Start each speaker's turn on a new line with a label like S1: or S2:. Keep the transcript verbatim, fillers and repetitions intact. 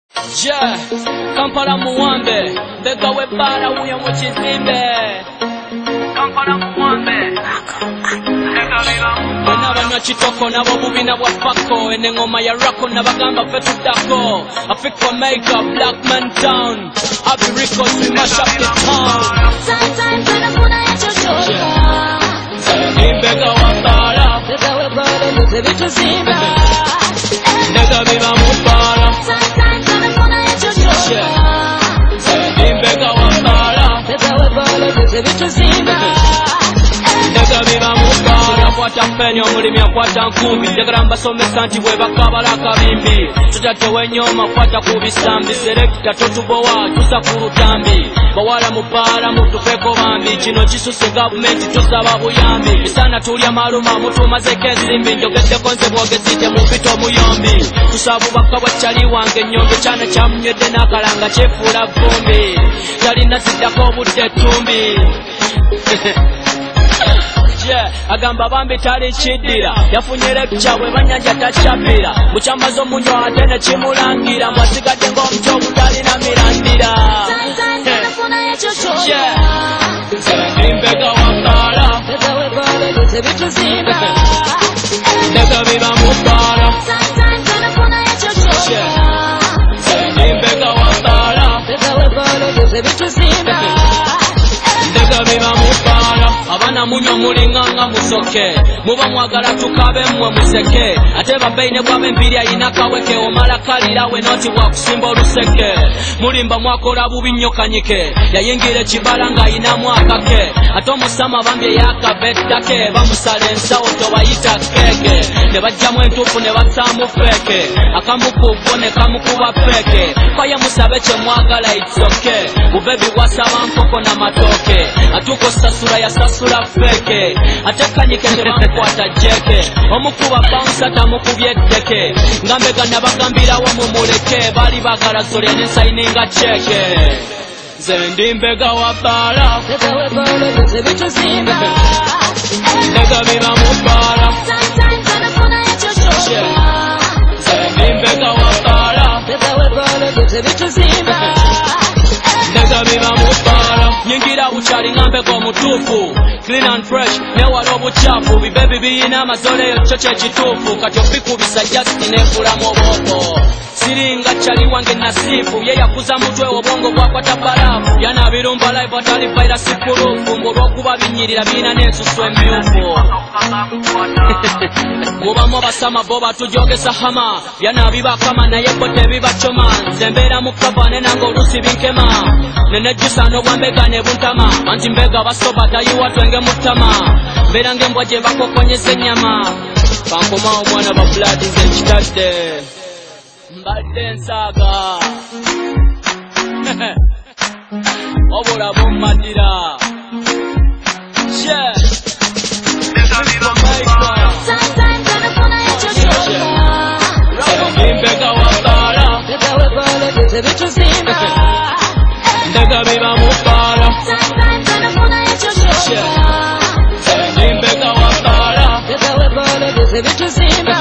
S1: Yeah, Kampala muwambe, bega we bara uya mu kizimbe. Kampala muwambe. Bana bana chitoko nabo bubina bwa pako, ene ngoma ya rako nabagamba fetu dako. Africa makeup, black man town. Happy records we mash up the town.
S2: Sometimes when I'm gonna hit your shoulder,
S1: bega wa bara,
S2: bega we bara luze bitu zimba.
S1: Bega biba mu bara.
S2: Sometimes when I'm gonna hit your shoulder,
S1: bega wa bara,
S2: bega we bara luze bitu zimba.
S1: Bega biba mu bara. Akwata mpeni omulimi akwata nkumbi, njagala mbasomesa nti bwe bakabala akabimbi. Tutate w'ennyoma kwata ku bisambi, selekita totubowa tusa ku lutambi. Bawala mu bara mutufeko bambi, kino kisuse gavumenti tusaba buyambi. Bisana tulya maluma mutumazeko ensimbi, njogeddeko nze bwogezite mu mpita omuyombi. Tusaba bubaka bwa kyali wange ennyombe, kyana kyamunywedde n'akalanga kyefuula vumbi. Talina ziddako obudde ettumbi. Yeah, agamba bambi tali chiddira, yafunye lecture bwe banyanja takyapira. Mukyamazo munyo ate ne kimulangira, mwasigadde ng'omuti ogutalina mirandira.
S2: Sometimes when I'm gonna hit your shoulder,
S1: Yeah, mbega wa bara,
S2: bega we bara luze bitu zimba.
S1: bega biba mu bara.
S2: Sometimes when I'm gonna hit your shoulder,
S1: Mbega wa bara,
S2: bega we bara luze bitu zimba.
S1: bega biba mu bara. Abana munyo mulinganga musoke, muba mwagala tukabe mmwe museke. Ate babeine bwabe mbiri ayina kaweke, omala kalira we noti bwa kusimba oluseke. Mulimba mwakola bubi nnyo kanyike, yayingira ekibala ng'ayinamu akake. Ate omusama bambye yakabettake, bamusala ensawo tobayita keeke. Ne bajjamu entuufu ne bassaamu feeke, akamu ku bo ne kamukuba feeke. Faya musabe kye mwagala itsoke, bubebi bwasaba nkoko na matooke. Atuko sasula yasasula feke, ate kanyike tebamukwata jeke. Omukuba bounce tamukubye etteke, ngambega nabagambirawo mumuleke. Bali bagala zolya ne sayininga cheke. Nze ndi mbega wa bara,
S2: Bega we bara luze bitu zimba.
S1: mbega biba mu bara.
S2: Sometimes when I'm gonna hit your shoulder,
S1: Nze ndi mbega wa bara,
S2: bega we bara luze bitu zimba.
S1: mbega biba mu bara. Nyingira bukyali ngambega omutuufu, clean and fresh, newala obucaafu. Bibebi biyina amazoleyo kyo kyekituufu, kati obikubisa just nenkulamu obwoko. Siringa kyali wange nasifu, ye yakuza mutwe obwongo bwakwata balafu. Yana birumba live atali virus proof, ng'olwokuba binyirira birina n'ensusu emyufu. Mubamu abasama bo batujogesa hama, yana bibakama naye bo tebibacoma. Nze mbeera mu kava ne nange oluusi binkema, nenejjusa n'obwambega ne buntama. Anti mbega basoba tayiwa twenge mutama, mbeera ng'embwa gye bakokonyeza ennyama. Kankomawo omwana ba blood nze nkitadde, mbadde nsaaga obula bummadira. Yeah,
S2: Sometimes when I'm gonna hit your shoulder,
S1: mbega wa bara,
S2: bega we bara luze bitu zimba.
S1: mbega biba mu bara.
S2: Sometimes when I'm gonna hit your shoulder,
S1: Mbega wa bara,
S2: bega we bara luze bitu zimba.